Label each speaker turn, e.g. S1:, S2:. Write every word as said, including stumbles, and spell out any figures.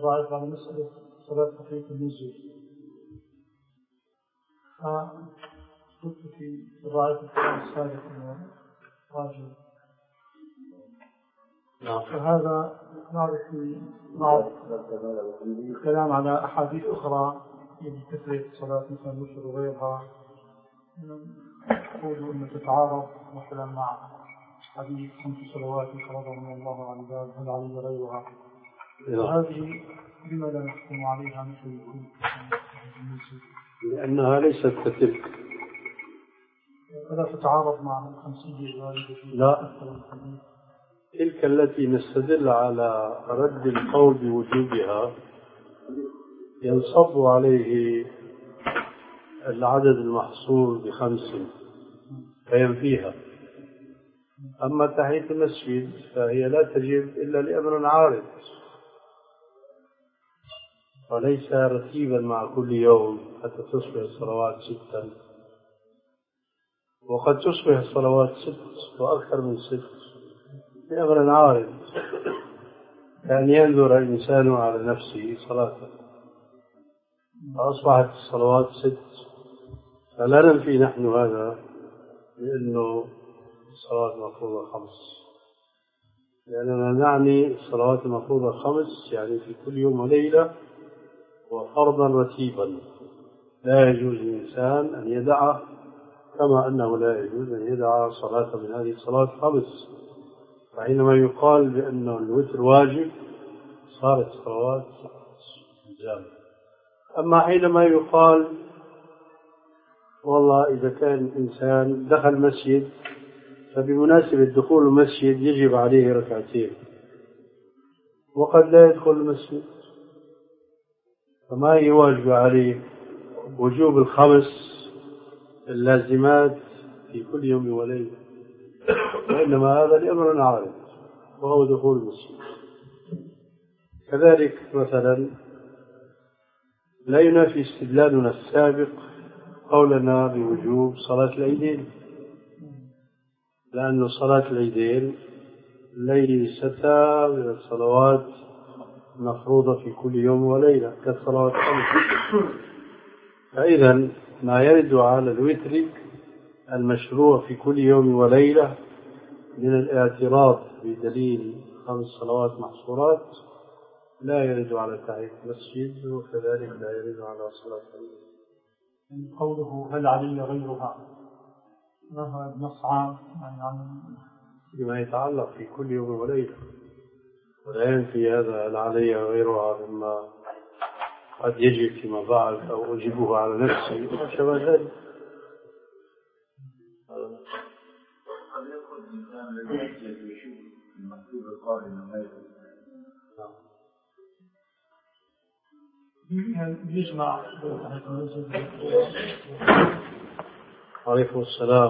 S1: الضعيف على مسألة صلاة خفيف النزول. قلت في الضعيف الكلام السابق أنه واجب، فهذا نعرف في بعض الكلام على أحاديث أخرى بكثرة صلاة مثل الوتر وغيرها، يقول أن تتعارض مثلا مع حديث خمس صلوات فرضهن الله على العباد هل علي غيرها، هذه لما لا نحكم عليها مثل يكون؟
S2: لأنها ليست كتلك،
S1: فلا تتعارض مع الخمسية الواردة.
S2: لا، تلك التي نستدل على رد القول بوجوبها ينصب عليه العدد المحصور بخمس فينفيها. أما تحية المسجد فهي لا تجب إلا لأمر عارض، وليس رتيبا مع كل يوم حتى تصبح الصلوات ستا، وقد تصبح الصلوات ست وأكثر من ست لأمر عارض، يعني ينظر الإنسان على نفسه صلاته فأصبحت الصلوات ست، فلا ننفي نحن هذا بأنه الصلاة المفروضة خمس، لأننا نعني الصلوات المفروضة خمس يعني في كل يوم وليلة وفرضا رتيبا لا يجوز للإنسان أن يدعه، كما أنه لا يجوز أن يدع صلاة من هذه الصلاة خمس. فحينما يقال بأن الوتر واجب صارت الصلوات جامعة. أما حينما يقال والله إذا كان إنسان دخل مسجد فبمناسبة دخول المسجد يجب عليه ركعتين وقد لا يدخل المسجد، فما هي واجب عليه وجوب الخمس اللازمات في كل يوم وليلة، وإنما هذا لأمر عارض وهو دخول المسجد. كذلك مثلا لا ينافي استدلالنا السابق قولنا بوجوب صلاة العيدين، لأن صلاة العيدين ليستا من الصلوات المفروضة في كل يوم وليلة كالصلوات الخمس. فإذا ما يرد على الوتر المشروع في كل يوم وليلة من الاعتراض بدليل خمس صلوات محصورات لا يرد على تحية المسجد، وكذلك لا يرد على صلاة العيد.
S1: قوله هل علي غيرها هذا نص عام يعني
S2: بما يتعلق في كل يوم وليلة، ولا ينفي هذا هل علي غيرها مما قد يجب فيما بعد أو أجيبه على نفسي وشبه ذلك.
S3: قد يدخل الإنسان الذي يحتاج يشوف المكتوب القائم غيره
S1: يجمع.
S2: عليكم السلام.